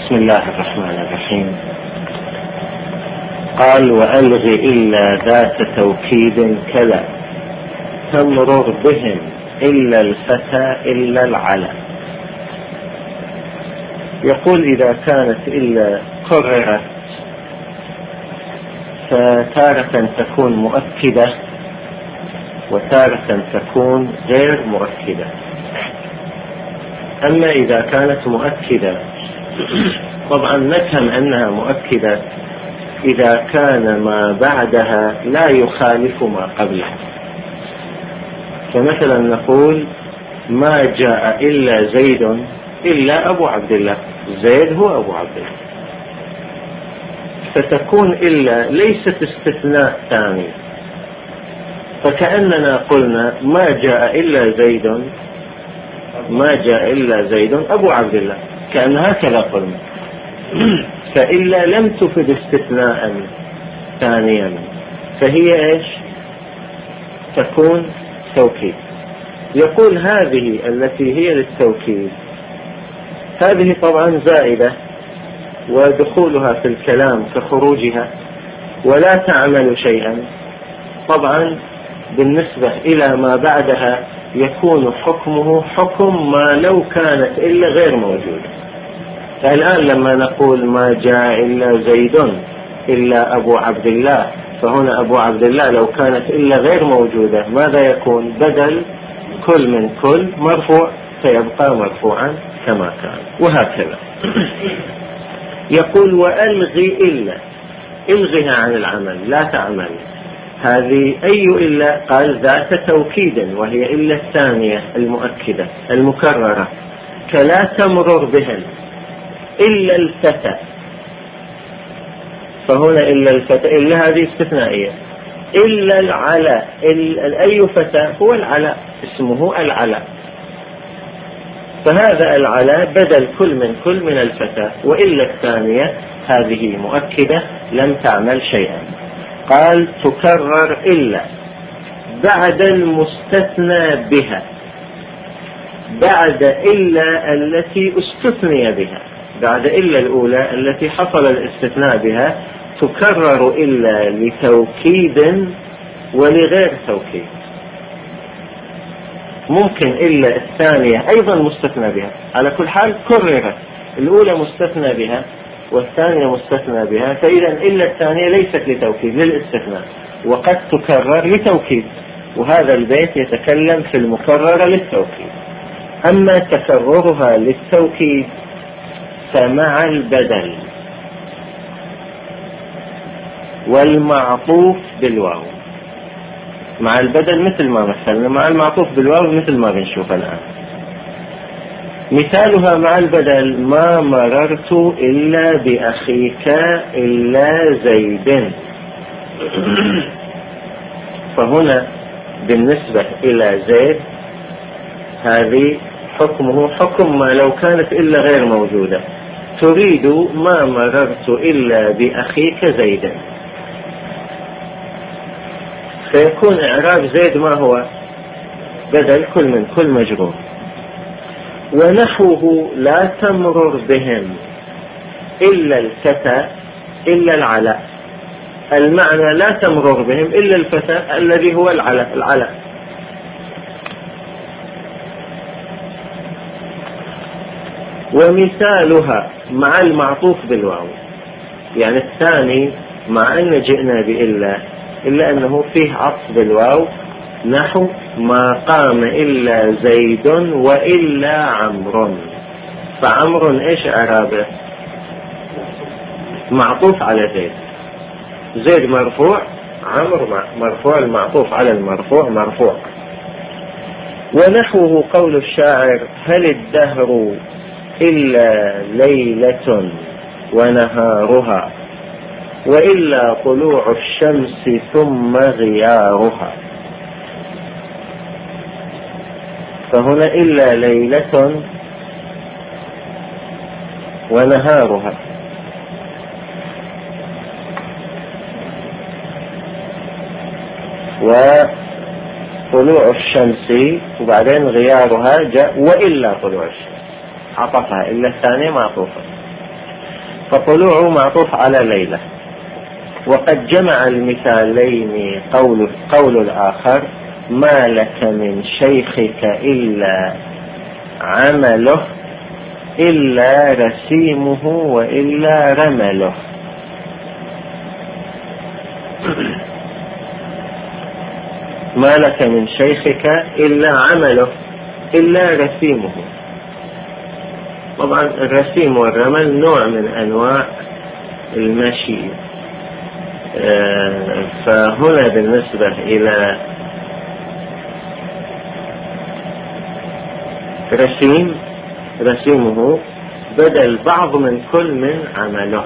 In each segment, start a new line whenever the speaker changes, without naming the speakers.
بسم الله الرحمن الرحيم. قال: وألغ إلا ذات توكيد كلا تمرر بهم إلا الفتى إلا العلا. يقول: إذا كانت إلا قررت فتارة تكون مؤكدة وتارة تكون غير مؤكدة. أما إذا كانت مؤكدة طبعا نفهم أنها مؤكدة إذا كان ما بعدها لا يخالف ما قبله. فمثلا نقول: ما جاء إلا زيد إلا أبو عبد الله. زيد هو أبو عبد الله. فتكون إلا ليست استثناء ثاني، فكأننا قلنا: ما جاء إلا زيد أبو عبد الله، كأن هكذا قلنا. فإلا لم تفد استثناء ثانيا، فهي إيش؟ تكون توكيد. يقول: هذه التي هي للتوكيد هذه طبعا زائدة، ودخولها في الكلام كخروجها، ولا تعمل شيئا. طبعا بالنسبة إلى ما بعدها يكون حكمه حكم ما لو كانت إلا غير موجودة. فالآن لما نقول: ما جاء إلا زيد إلا أبو عبد الله، فهنا أبو عبد الله لو كانت إلا غير موجودة ماذا يكون؟ بدل كل من كل مرفوع، فيبقى مرفوعا كما كان، وهكذا. يقول: وألغي إلا، إلغها عن العمل، لا تعمل. هذه أي إلا؟ قال: ذات توكيد، وهي إلا الثانية المؤكدة المكررة، كلا تمرر بهم إلا الفتى. فهنا إلا الفتى، إلا هذه استثنائية. إلا العلا، أي فتى؟ هو العلا، اسمه العلا. فهذا العلا بدل كل من الفتى، وإلا الثانية هذه مؤكدة لم تعمل شيئا. قال: تكرر إلا بعد المستثنى بها، بعد إلا التي استثني بها، بعد إلا الأولى التي حصل الاستثناء بها تكرر إلا لتوكيد ولغير توكيد. ممكن إلا الثانية أيضا مستثنى بها، على كل حال كررت، الأولى مستثنى بها والثانية مستثنى بها، فإذا إلا الثانية ليست لتوكيد، للاستثناء، وقد تكرر لتوكيد. وهذا البيت يتكلم في المكررة للتوكيد. أما تكررها للتوكيد فمع البدل والمعطوف بالواو. مع البدل مثل ما مثلنا، مع المعطوف بالواو مثل ما بنشوف الآن. مثالها مع البدل: ما مررت إلا بأخيك إلا زيد. فهنا بالنسبة إلى زيد هذه حكمه حكم ما لو كانت إلا غير موجودة. تريد: ما مررت إلا بأخيك زيدا. فيكون إعراب زيد ما هو؟ بدل كل من كل مجرور. ونحوه: لا تمرر بهم إلا الفتى إلا العلا. المعنى: لا تمرر بهم إلا الفتى الذي هو العلا. ومثالها مع المعطوف بالواو، يعني الثاني مع أن جئنا إلا أنه فيه عطف بالواو. نحو: ما قام إلا زيد وإلا عمرو. فعمرو إيش إعرابه؟ معطوف على زيد. زيد مرفوع، عمرو مرفوع، المعطوف على المرفوع مرفوع. ونحوه قول الشاعر: هل الدهر إلا ليلة ونهارها، وإلا طلوع الشمس ثم غيارها. فهنا إلا ليلة ونهارها، وطلوع الشمس، وبعدين غيارها جاء وإلا طلوع الشمس، عطفها إلا الثانية معطوفة. فطلوع معطوف على ليلة. وقد جمع المثالين قول الآخر: ما لك من شيخك إلا عمله إلا رسيمه وإلا رمله. ما لك من شيخك إلا عمله إلا رسيمه. طبعا الرسيم والرمل نوع من أنواع المشي، فهنا بالنسبة إلى رسيمه بدل بعض من كل من عمله،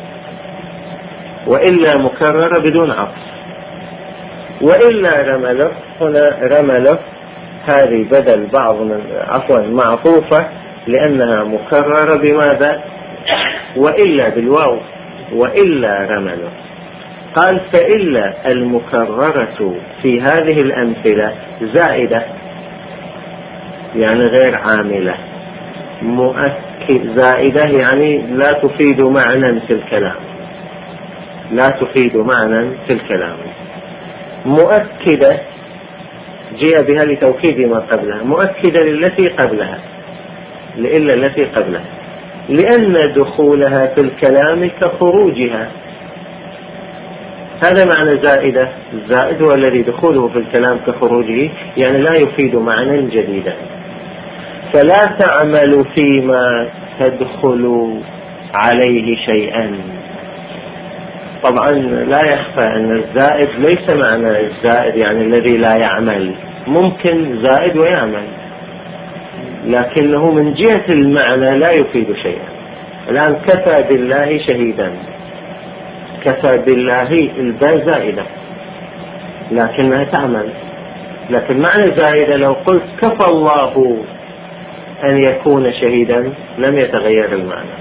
وإلا مكررة بدون عطف، وإلا رمله. هنا رمله هذه بدل بعض من معطوفة لأنها مكررة بماذا؟ وإلا بالواو، وإلا رمله. قال: فإلا المكررة في هذه الأمثلة زائدة، يعني غير عاملة. مؤكد زائدة يعني لا تفيد معنى في الكلام، لا تفيد معنى في الكلام. مؤكدة جاء بها لتوكيد ما قبلها، مؤكدة للتي قبلها، لإلا التي قبلها، لأن دخولها في الكلام كخروجها. هذا معنى زائدة. الزائد هو الذي دخوله في الكلام كخروجه، يعني لا يفيد معنى جديدا. فلا تعمل فيما تدخل عليه شيئا. طبعا لا يخفى أن الزائد ليس معنى الزائد يعني الذي لا يعمل، ممكن زائد ويعمل، لكنه من جهة المعنى لا يفيد شيئا. الآن كفى بالله شهيدا، كفى بالله الباء زائدة لكنها تعمل، لكن معنى زائدة لو قلت كفى الله أن يكون شهيدا لم يتغير المعنى.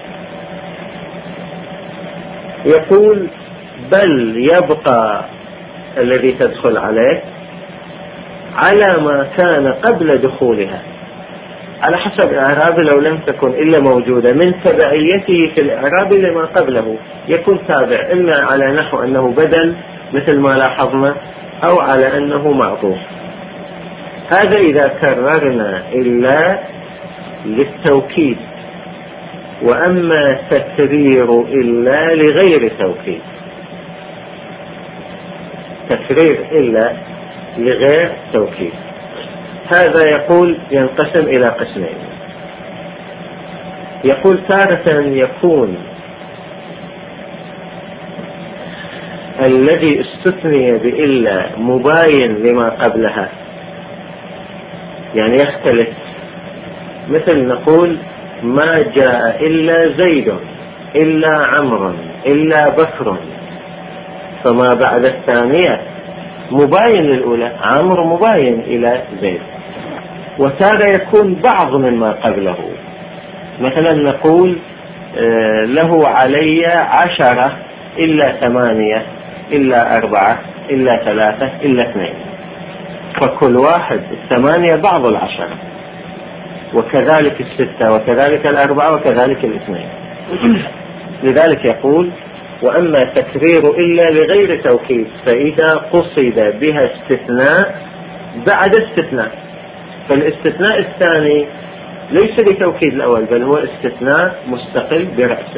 يقول: بل يبقى الذي تدخل عليه على ما كان قبل دخولها، على حسب إعراب لو لم تكن إلا موجودة من تبعيته في الإعراب لما قبله، يكون تابع إما على نحو أنه بدل مثل ما لاحظنا، أو على أنه معطوف. هذا إذا كررنا إلا للتوكيد. وأما تكرير إلا لغير توكيد، تكرير إلا لغير توكيد، هذا يقول ينقسم إلى قسمين. يقول: تارة يكون الذي استثني بإلا مباين لما قبلها، يعني يختلف، مثل نقول: ما جاء إلا زيد إلا عمرو إلا بكر، فما بعد الثانية مباين للأولى، عمرو مباين إلى زيد. وتارة يكون بعض مما قبله، مثلا نقول: له علي 10 إلا 8 إلا 4 إلا 3 إلا 2، فكل واحد 8 بعض 10، وكذلك 6 وكذلك 4 وكذلك 2. لذلك يقول: وأما تكرير إلا لغير توكيد فإذا قصد بها استثناء بعد استثناء، فالاستثناء الثاني ليس لتوكيد الأول بل هو استثناء مستقل برأسه،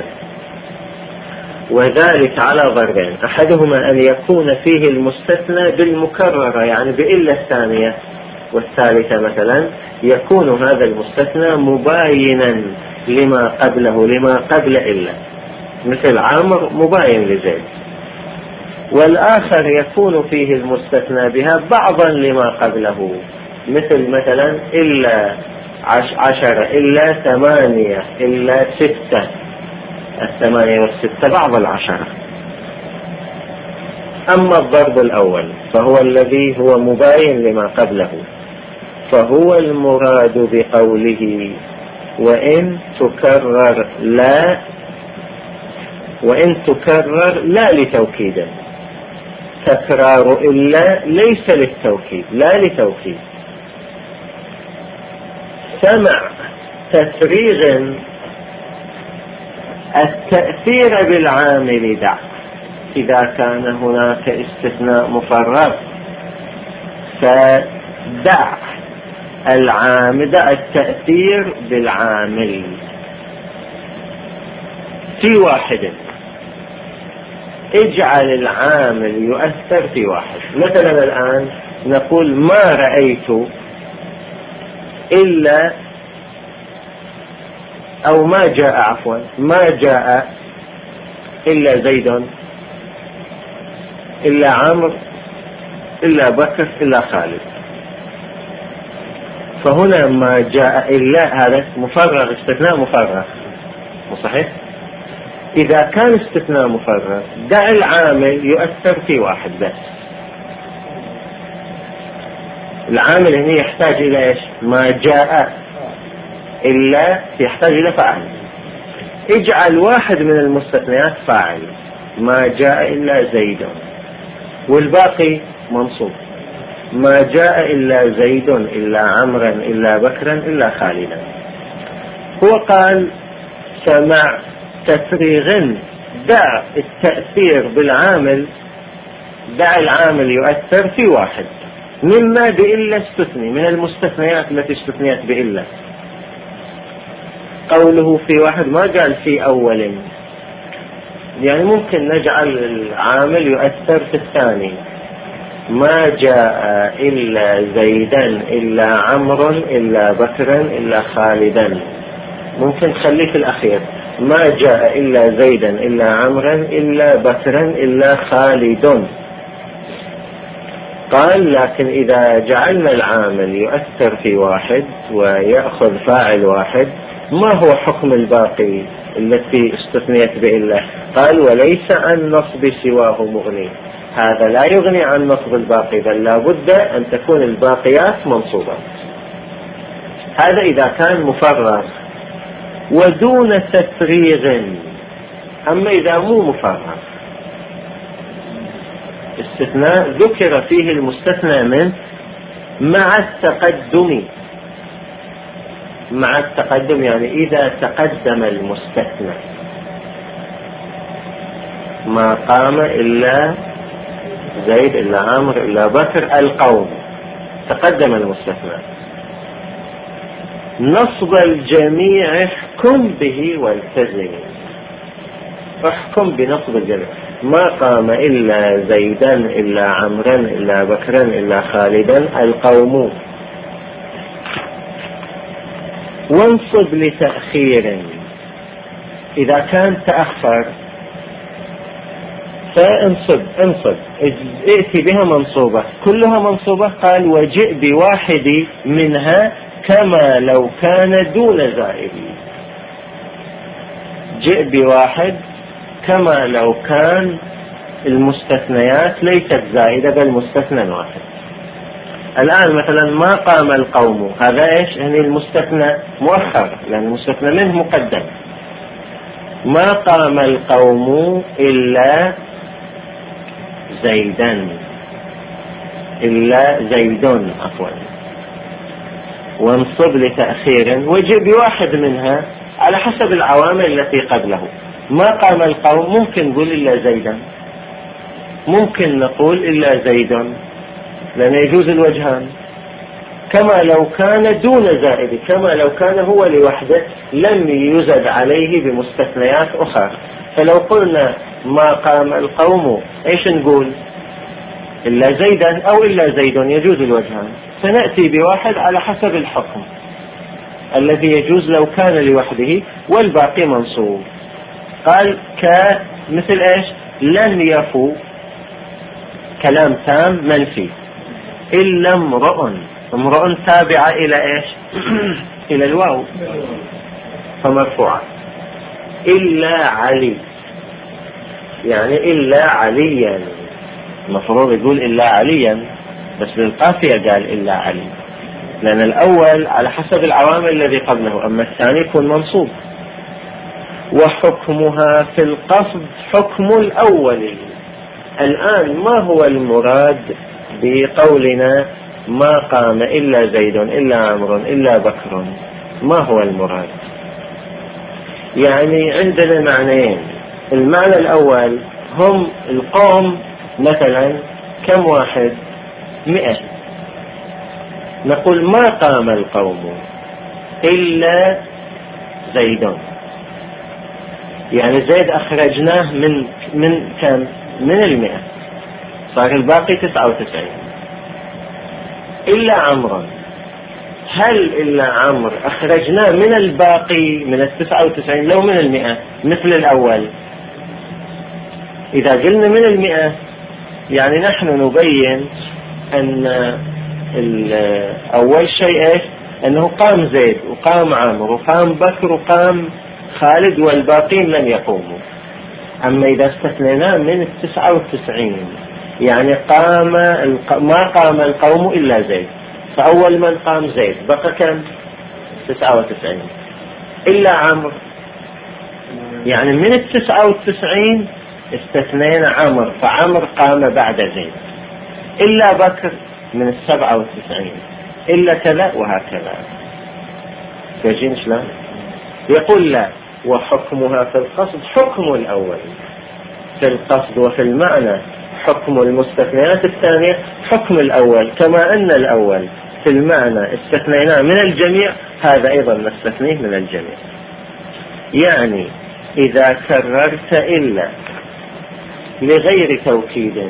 وذلك على ضربين: أحدهما أن يكون فيه المستثنى بالمكررة يعني بإلا الثانية، والثالثة مثلا يكون هذا المستثنى مباينا لما قبله، لما قبل إلا، مثل عمرو مباين لزيد. والآخر يكون فيه المستثنى بها بعضا لما قبله، مثل مثلا إلا 10 إلا 8 إلا 6، 8 و6 بعض 10. أما الضرب الأول فهو الذي هو مباين لما قبله، فهو المراد بقوله: وإن تكرر لا لتوكيد. تكرار إلا ليس للتوكيد، لا لتوكيد. سمع تفريغ التأثير بالعامل دع. إذا كان هناك استثناء مفرغ فدع العامل، دع التأثير بالعامل في واحد، اجعل العامل يؤثر في واحد. مثلا الآن نقول ما رأيت إلا، أو ما جاء، عفوا، ما جاء إلا زيد إلا عمرو إلا بكر إلا خالد. فهنا ما جاء إلا هذا مفرغ، استثناء مفرغ، صحيح؟ إذا كان استثناء مفرغ دع العامل يؤثر في واحد بس. العامل هنا يحتاج إلى إيش؟ ما جاء إلا يحتاج إلى فاعل. اجعل واحد من المستثنيات فاعل، ما جاء إلا زيد، والباقي منصوب، ما جاء إلا زيد إلا عمرا إلا بكرا إلا خالدا. هو قال سمع تفريغ دع التأثير بالعامل، دع العامل يؤثر في واحد مما بإلا استثني، من المستثنيات التي استثنيت بإلا. قوله في واحد ما قال في أول، يعني ممكن نجعل العامل يؤثر في الثاني، ما جاء إلا زيدا إلا عمرا إلا بكرا إلا خالدا، ممكن تخليه في الأخير ما جاء إلا زيدا إلا عمرا إلا بكرا إلا خالد. قال لكن إذا جعلنا العامل يؤثر في واحد ويأخذ فاعل واحد، ما هو حكم الباقي التي استثنيت بإلا؟ قال وليس عن نصب سواه مغني، هذا لا يغني عن نصب الباقي، بل لا بد أن تكون الباقيات منصوبة. هذا إذا كان مفرغ ودون تفريغ. أما إذا مو مفرغ، استثناء ذكر فيه المستثنى منه مع التقدم، مع التقدم يعني إذا تقدم المستثنى، ما قام إلا زيد إلا عمرو إلا بكر القوم، تقدم المستثنى، نصب الجميع احكم به والتزم، احكم بنصب الجميع، ما قام إلا زيدا إلا عمرا إلا بكرا إلا خالدا القوم. وانصب لتأخير، إذا كان تأخر فانصب ائتي بها منصوبة، كلها منصوبة. قال وجئ بواحد منها كما لو كان دون زائد، جئ بواحد كما لو كان المستثنيات ليست زائدة بل مستثنى واحد. الآن مثلا ما قام القوم، هذا إيش؟ يعني المستثنى مؤخر لأن المستثنى منه مقدم. ما قام القوم إلا زيدا إلا زيد، عفوا. وانصب لتأخير وجئ بواحد منها على حسب العوامل التي قبله. ما قام القوم ممكن نقول إلا زيدا، ممكن نقول إلا زيد لأن يجوز الوجهان، كما لو كان دون زائد، كما لو كان هو لوحده لم يزد عليه بمستثنيات أخرى. فلو قلنا ما قام القوم إيش نقول؟ إلا زيدا أو إلا زيد، يجوز الوجهان. سنأتي بواحد على حسب الحكم الذي يجوز لو كان لوحده والباقي منصوب. قال مثل إيش؟ لن يفو، كلام تام منفي، إلا امرؤ، امرؤ تابع إلى إيش؟ إلى الواو فمرفوعة. إلا علي، يعني إلا عليا، المفروض يقول إلا عليا بس بالقافية قال إلا علي، لأن الأول على حسب العوامل الذي قبله، أما الثاني يكون منصوب. وحكمها في القصد حكم الأول. الآن ما هو المراد بقولنا ما قام إلا زيد إلا عمرو إلا بكر؟ ما هو المراد؟ يعني عندنا معنيين. المعنى الأول هم القوم مثلا كم واحد؟ 100. نقول ما قام القوم إلا زيد، يعني زيد أخرجناه من كم؟ من 100، صار الباقي 99. إلا عمرا، هل إلا عمر أخرجناه من الباقي من 99 لو من 100 مثل الأول؟ إذا قلنا من 100 يعني نحن نبين أن أول شيء إيش؟ أنه قام زيد وقام عمرو وقام بكر وقام خالد والباقين لم يقوموا. أما إذا استثنينا من 99 يعني ما قام القوم إلا زيد، فأول من قام زيد بقى كم؟ 99. إلا عمرو، يعني من 99 استثنينا عمرو، فعمرو قام بعد زيد. إلا بكر من 97، إلا كذا وهكذا. تجين شلون؟ يقول لا، وحكمها في القصد حكم الأول، في القصد وفي المعنى حكم المستثنيات الثانية حكم الأول، كما أن الأول في المعنى استثنيناه من الجميع، هذا أيضا نستثنيه من الجميع. يعني إذا كررت إلا لغير توكيد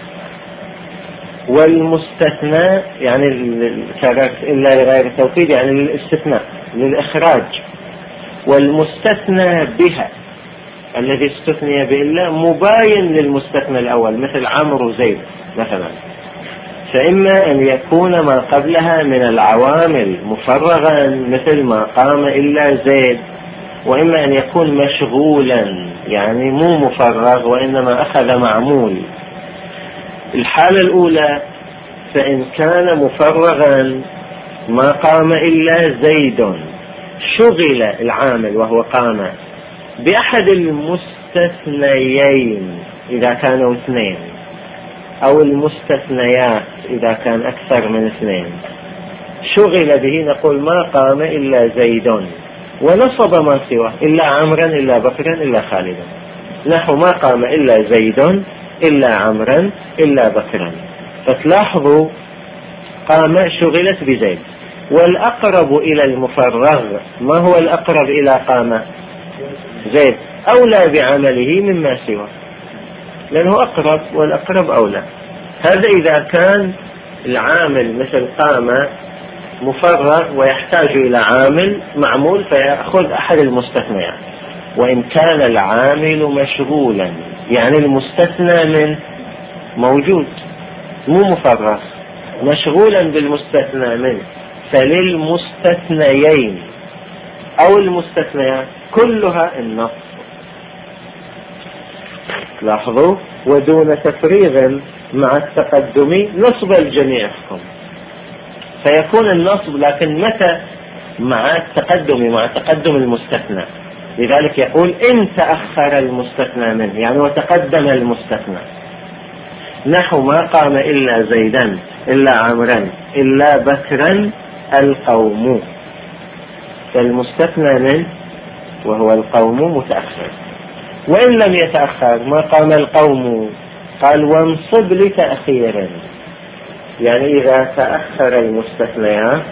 والمستثنى، يعني كررت إلا لغير توكيد يعني للاستثناء للإخراج، والمستثنى بها الذي استثني بإلا مباين للمستثنى الأول مثل عمرو وزيد مثلا، فإما أن يكون ما قبلها من العوامل مفرغا مثل ما قام إلا زيد، وإما أن يكون مشغولا يعني مو مفرغ وإنما أخذ معمول. الحالة الأولى فإن كان مفرغا ما قام إلا زيد، شغل العامل وهو قام بأحد المستثنيين إذا كانوا 2، أو المستثنيات إذا كان أكثر من 2، شغل به نقول ما قام إلا زيد، ونصب ما سواه إلا عمرا إلا بكرا إلا خالدا، نحو ما قام إلا زيد إلا عمرا إلا بكرا. فتلاحظوا قام شغلت بزيد، والأقرب إلى المفرغ ما هو الأقرب إلى قام؟ زيد، أولى بعمله مما سواه لأنه أقرب، والأقرب أولى. هذا إذا كان العامل مثل قام مفرغ ويحتاج إلى عامل معمول فيأخذ أحد المستثنيات. وإن كان العامل مشغولا يعني المستثنى من موجود مو مفرغ، مشغولا بالمستثنى منه، فللمستثنيين أو المستثنيات كلها النصب. لاحظوا، ودون تفريغ مع التقدم نصب الجميع يحكم، فيكون النصب لكن متى؟ مع التقدم، مع تقدم المستثنى. لذلك يقول إن تأخر المستثنى منه يعني وتقدم المستثنى، نحو ما قام إلا زيدا إلا عمرا إلا بكرا القوم، فالمستثنى منه وهو القوم متأخر. وإن لم يتأخر ما قام القوم قال وانصب لتأخير، يعني إذا تأخر المستثنيات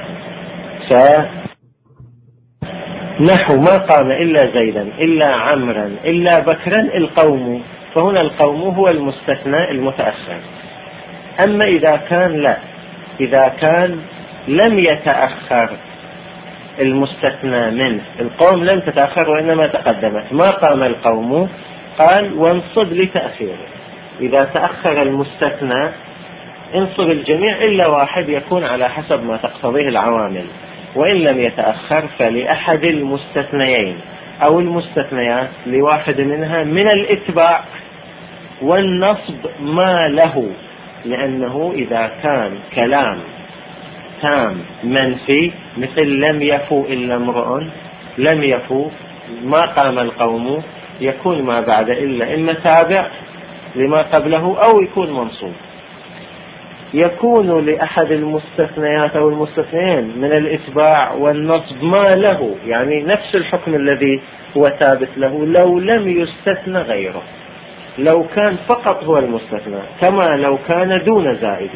نحو ما قام إلا زيدا إلا عمرا إلا بكرا القوم، فهنا القوم هو المستثنى المتأخر. أما إذا كان لا، إذا كان لم يتأخر المستثنى منه، القوم لم تتأخر وإنما تقدمت، ما قام القوم قال وانصب لتأخيره. إذا تأخر المستثنى انصب الجميع إلا واحد يكون على حسب ما تقتضيه العوامل، وإن لم يتأخر فلأحد المستثنيين أو المستثنيات لواحد منها من الإتباع والنصب ما له، لأنه إذا كان كلام تام منفي مثل لم يفو إلا امرؤ، لم يفو ما قام القوم، يكون ما بعد إلا إما تابع لما قبله أو يكون منصوب. يكون لأحد المستثنيات أو المستثنيين من الإتباع والنصب ما له، يعني نفس الحكم الذي هو ثابت له لو لم يستثنى غيره، لو كان فقط هو المستثنى، كما لو كان دون زائد.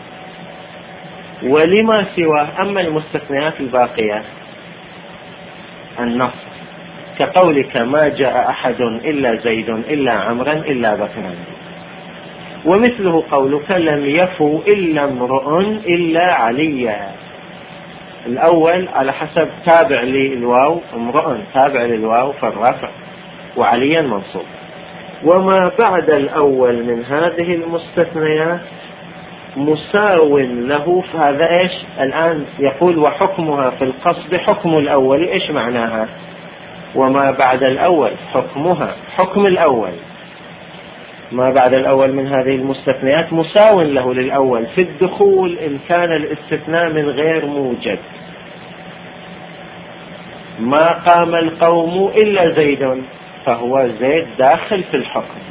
ولما سواه، أما المستثنيات الباقية النص، كقولك ما جاء أحد إلا زيد إلا عمرا إلا بكرا، ومثله قولك لم يفو إلا امرؤ إلا عليا. الأول على حسب تابع للواو، امرؤ تابع للواو فالرفع، وعليا منصوب. وما بعد الأول من هذه المستثنيات مساو له، فهذا إيش الآن يقول وحكمها في القصد حكم الأول. إيش معناها؟ وما بعد الأول حكمها حكم الأول، ما بعد الأول من هذه المستثنيات مساو له للأول في الدخول إن كان الاستثناء من غير موجب. ما قام القوم إلا زيد، فهو زيد داخل في الحكم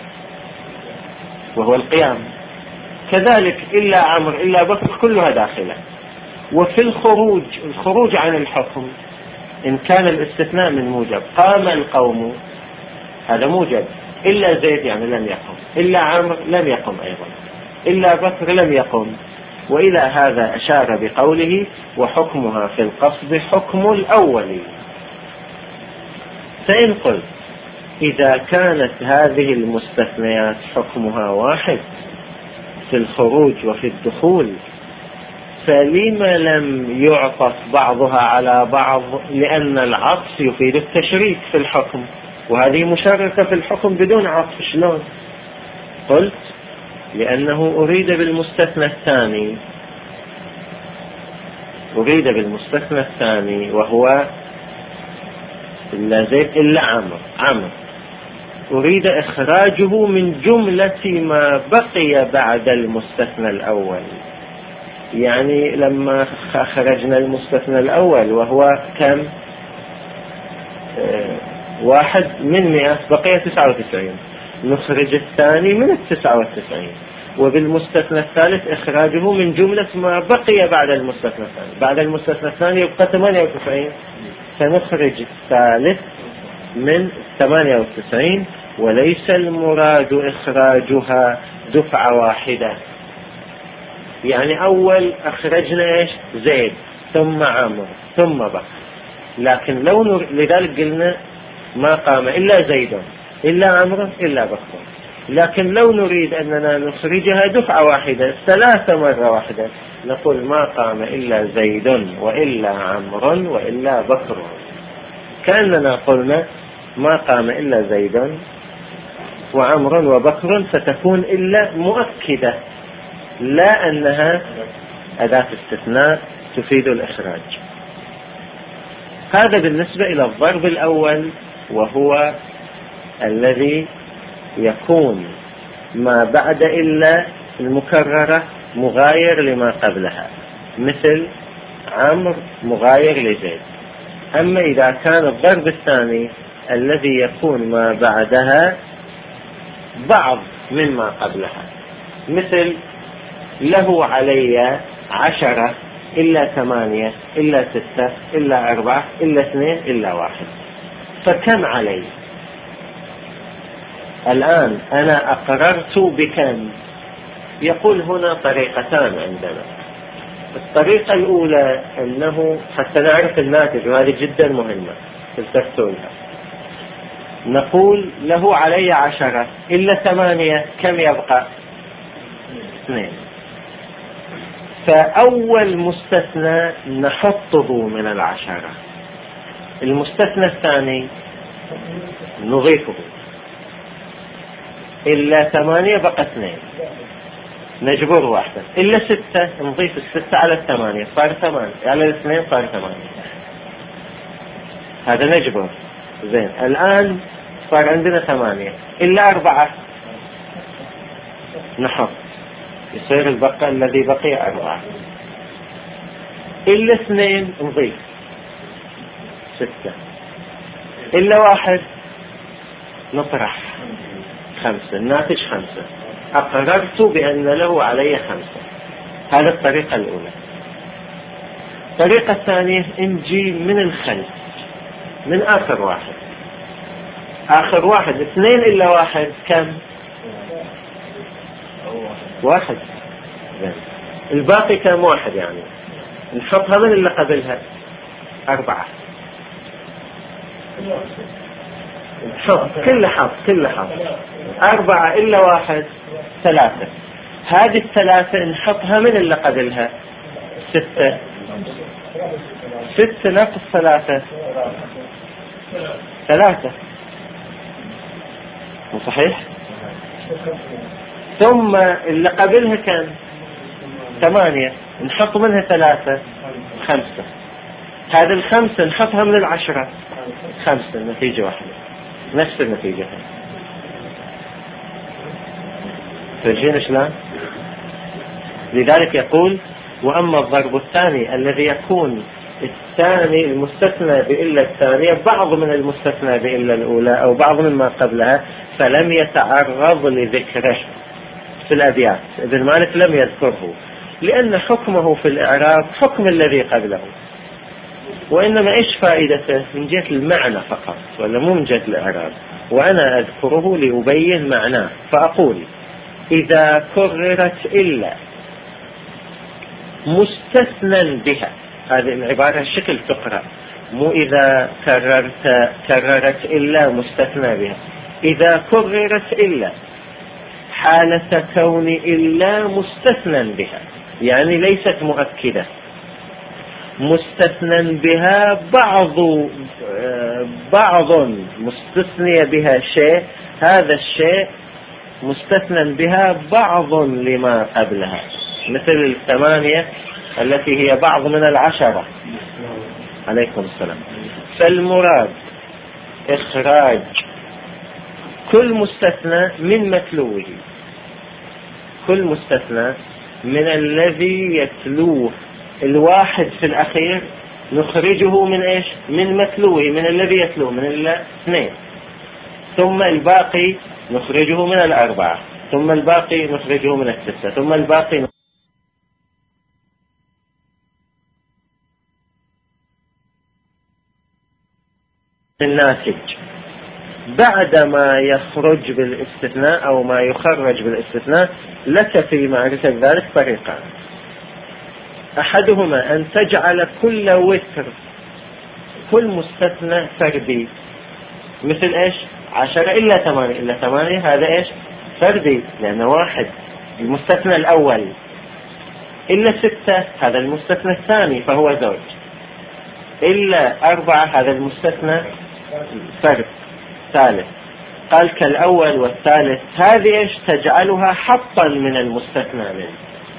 وهو القيام. كذلك إلا عمر إلا بكر كلها داخلة. وفي الخروج عن الحكم إن كان الاستثناء من موجب، قام القوم هذا موجب، إلا زيد يعني لم يقم، إلا عمر لم يقم أيضا، إلا بكر لم يقم. وإلى هذا أشار بقوله وحكمها في القصد حكم الأول. فإن قلت إذا كانت هذه المستثنيات حكمها واحد في الخروج وفي الدخول، فلم لم يعطف بعضها على بعض؟ لأن العطف يفيد التشريك في الحكم، وهذه مشاركة في الحكم بدون عطف. شلون؟ قلت لأنه أريد بالمستثنى الثاني وهو إلا زيد إلا عمر، أريد إخراجه من جملة ما بقي بعد المستثنى الأول. يعني لما أخرجنا المستثنى الأول وهو كم؟ 1 من 100 بقي 99، نخرج الثاني من 99. وبالمستثنى الثالث إخراجه من جملة ما بقي بعد المستثنى الثاني. بعد المستثنى الثاني يبقى 98، فنخرج الثالث من 98. وليس المراد إخراجها دفعة واحدة، يعني أول أخرجنا إيش؟ زيد ثم عمر ثم بكر، لكن لذلك قلنا ما قام إلا زيد إلا عمر إلا بكر. لكن لو نريد أننا نخرجها دفعة واحدة 3 مرة واحدة، نقول ما قام إلا زيد وإلا عمر وإلا بكر، كأننا قلنا ما قام إلا زيد وعمر وبكر، فتكون إلا مؤكدة، لا أنها أداة استثناء تفيد الإخراج. هذا بالنسبة إلى الضرب الأول، وهو الذي يكون ما بعد إلا المكررة مغاير لما قبلها، مثل عمرو مغاير لزيد. أما إذا كان الضرب الثاني الذي يكون ما بعدها بعض مما قبلها، مثل له علي 10 إلا 8 إلا 6 إلا 4 إلا 2 إلا 1، فكم علي؟ الآن أنا أقررت بكم. يقول هنا طريقتان عندنا. الطريقة الأولى أنه حتى نعرف الناتج، وهذه جدا مهمة تلتفتوا لها، نقول له علي 10 إلا 8 كم يبقى؟ 2. فأول مستثنى نحطه من 10، المستثنى الثاني نضيفه. إلا 8 بقى 2 نجبر واحدة، إلا 6 نضيف 6 على 8 صار 8 على 2 صار 8. هذا نجبر. زين، الآن صار عندنا 8 إلا 4 نحط، يصير الذي بقي 4. إلا 2 نضيف 6، إلا 1 نطرح 5، الناتج 5. أقررت بأن له علي 5. هذه الطريقة الأولى. الطريقة الثانية نجي من الخلف، من آخر واحد. آخر واحد 2 إلا 1 كم؟ 1. الباقي كم؟ 1 يعني. نحطها من اللي قبلها 4. نحط كل حط 4 إلا 1 3. هذه 3 نحطها من اللي قبلها 6. 6 ناقص 3 3. مو صحيح؟ ثم اللي قبلها كان 8، نحط منها 3 5. هذه 5 نحطها من 10 5. النتيجة واحدة، نفس النتيجة. ترجين شلون؟ لذلك يقول: وأما الضرب الثاني الذي يكون الثاني المستثنى بإلا الثانية بعض من المستثنى بإلا الأولى أو بعض مما قبلها فلم يتعرض لذكره في الأبيات. ابن مالك لم يذكره لأن حكمه في الإعراب حكم الذي قبله، وإنما إيش فائدته؟ من جهة المعنى فقط، ولا مو من جهة الإعراب. وأنا أذكره لأبين معناه، فأقول: إذا كررت إلا مستثنى بها، هذه العبارة الشكل تقرأ، مو إذا كررت إلا مستثنى بها. إذا كررت إلا حالة كون إلا مستثنى بها، يعني ليست مؤكدة، مستثنى بها بعض مستثنية بها شيء، هذا الشيء مستثنى بها بعض لما قبلها، مثل 8 التي هي بعض من 10. عليكم السلام. فالمراد إخراج كل مستثنى من متلوه، كل مستثنى من الذي يتلوه. الواحد في الأخير نخرجه من إيش؟ من متلوه، من الذي يتلوه، من 2. ثم الباقي نخرجه من 4، ثم الباقي نخرجه من 6، ثم الباقي الناتج. بعد ما يخرج بالاستثناء أو ما يخرج بالاستثناء لك في معرفة ذلك طريقان: أحدهما أن تجعل كل وتر، كل مستثنى فردي، مثل إيش؟ 10 إلا 8 إلا 8، هذا إيش؟ فردي، لأنه واحد المستثنى الأول. إلا 6 هذا المستثنى الثاني فهو زوج. إلا 4 هذا المستثنى فرد ثالث. قال كالأول والثالث، هذه إيش؟ تجعلها حطا من المستثنى منه،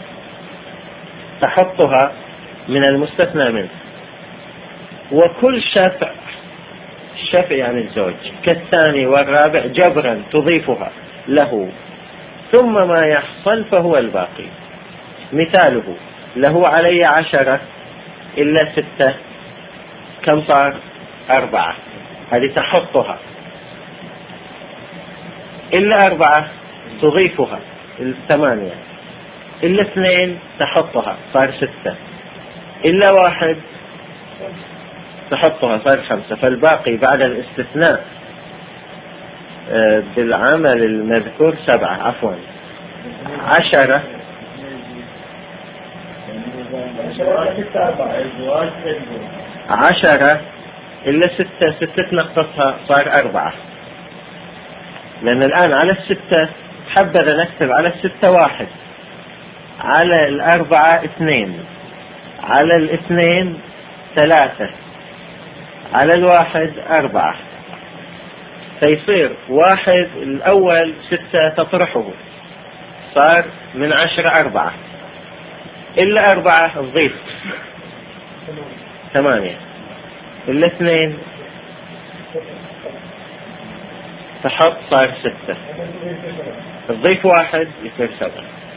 تحطها من المستثنى منه. وكل شفع، الشفع يعني الزوج، كالثاني والرابع جبرا تضيفها له، ثم ما يحصل فهو الباقي. مثاله: له علي 10 إلا 6 كم صار؟ 4، هذه تحطها. إلا 4 تضيفها 8، إلا 2 تحطها صار 6، إلا 1 تحطها صار 5. فالباقي بعد الاستثناء بالعمل المذكور 7، عفوا 10 إلا 6 نقطتها صار 4، لأن الآن على 6 حبذا نكتب على 6 1، على 4 2، على 2 3، على 1 4. فيصير 1 الأول 6 تطرحه صار من 10 4، إلا 4 تضيف 8، إلا 2 تحط صار 6، تضيف 1 يصير 7.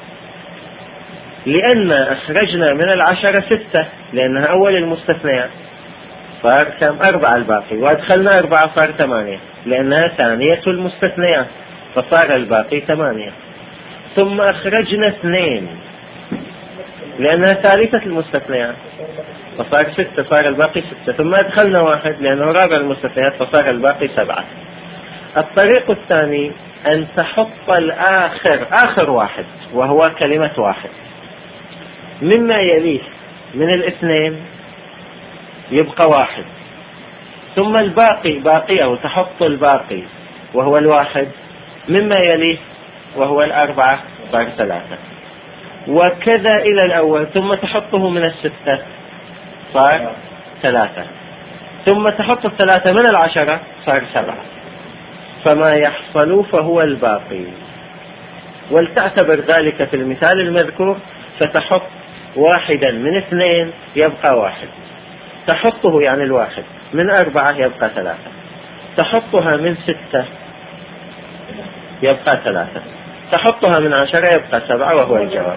لأن أخرجنا من 10 6 لأنها أول المستثنيات، صار كم؟ 4 الباقي، وأدخلنا 4 صار 8 لأنها ثانية المستثنيات، فصار الباقي 8. ثم أخرجنا 2 لأنها ثالثة المستثنيات فصار 6، صار الباقي 6، ثم أدخلنا 1 لأنه رابع المستثنيات فصار الباقي 7. الطريق الثاني أن تحط آخر واحد وهو كلمة 1 مما يليه من 2 يبقى 1، ثم الباقي باقي أو تحط الباقي وهو 1 مما يليه وهو 4 صار 3، وكذا إلى الأول، ثم تحطه من 6 صار 3، ثم تحط 3 من 10 صار 7. فما يحصل فهو الباقي. ولتعتبر ذلك في المثال المذكور، فتحط 1 من 2 يبقى 1، تحطه يعني 1 من 4 يبقى 3، تحطها من 6 يبقى 3، تحطها من 10 يبقى 7 وهو الجواب.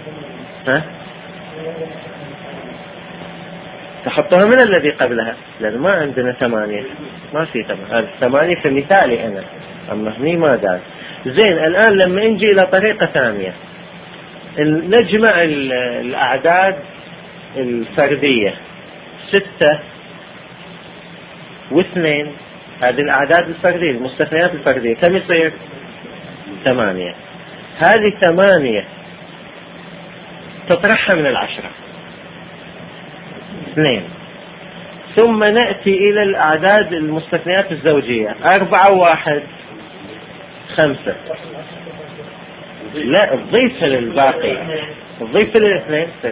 تحطها من الذي قبلها لأن ما عندنا 8، ما في 8 في مثالي أنا، أما هني ما دار. زين، الآن لما نجي إلى طريقة ثانية نجمع الأعداد الفردية 6 و2، هذه الأعداد الفردية المستثنيات الفردية كم يصير؟ 8. هذه 8 تطرحها من 10 2، ثم نأتي إلى الأعداد المستثنيات الزوجية 4 و1 5. لا، تضيفها للباقي، تضيف للاثنين 6.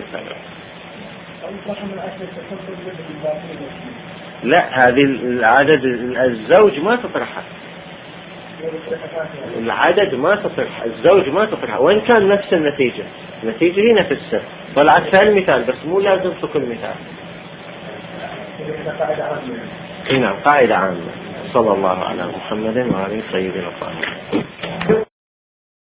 لا، هذه العدد الزوج ما تطرحها، العدد ما تطرح، الزوج ما تطرح، وإن كان نفس النتيجة هي نفسها، طلعت في المثال بس مو لازم في كل مثال. نعم، قاعدة عامة. صلى الله على محمد وعلى سيدنا الطاهرين.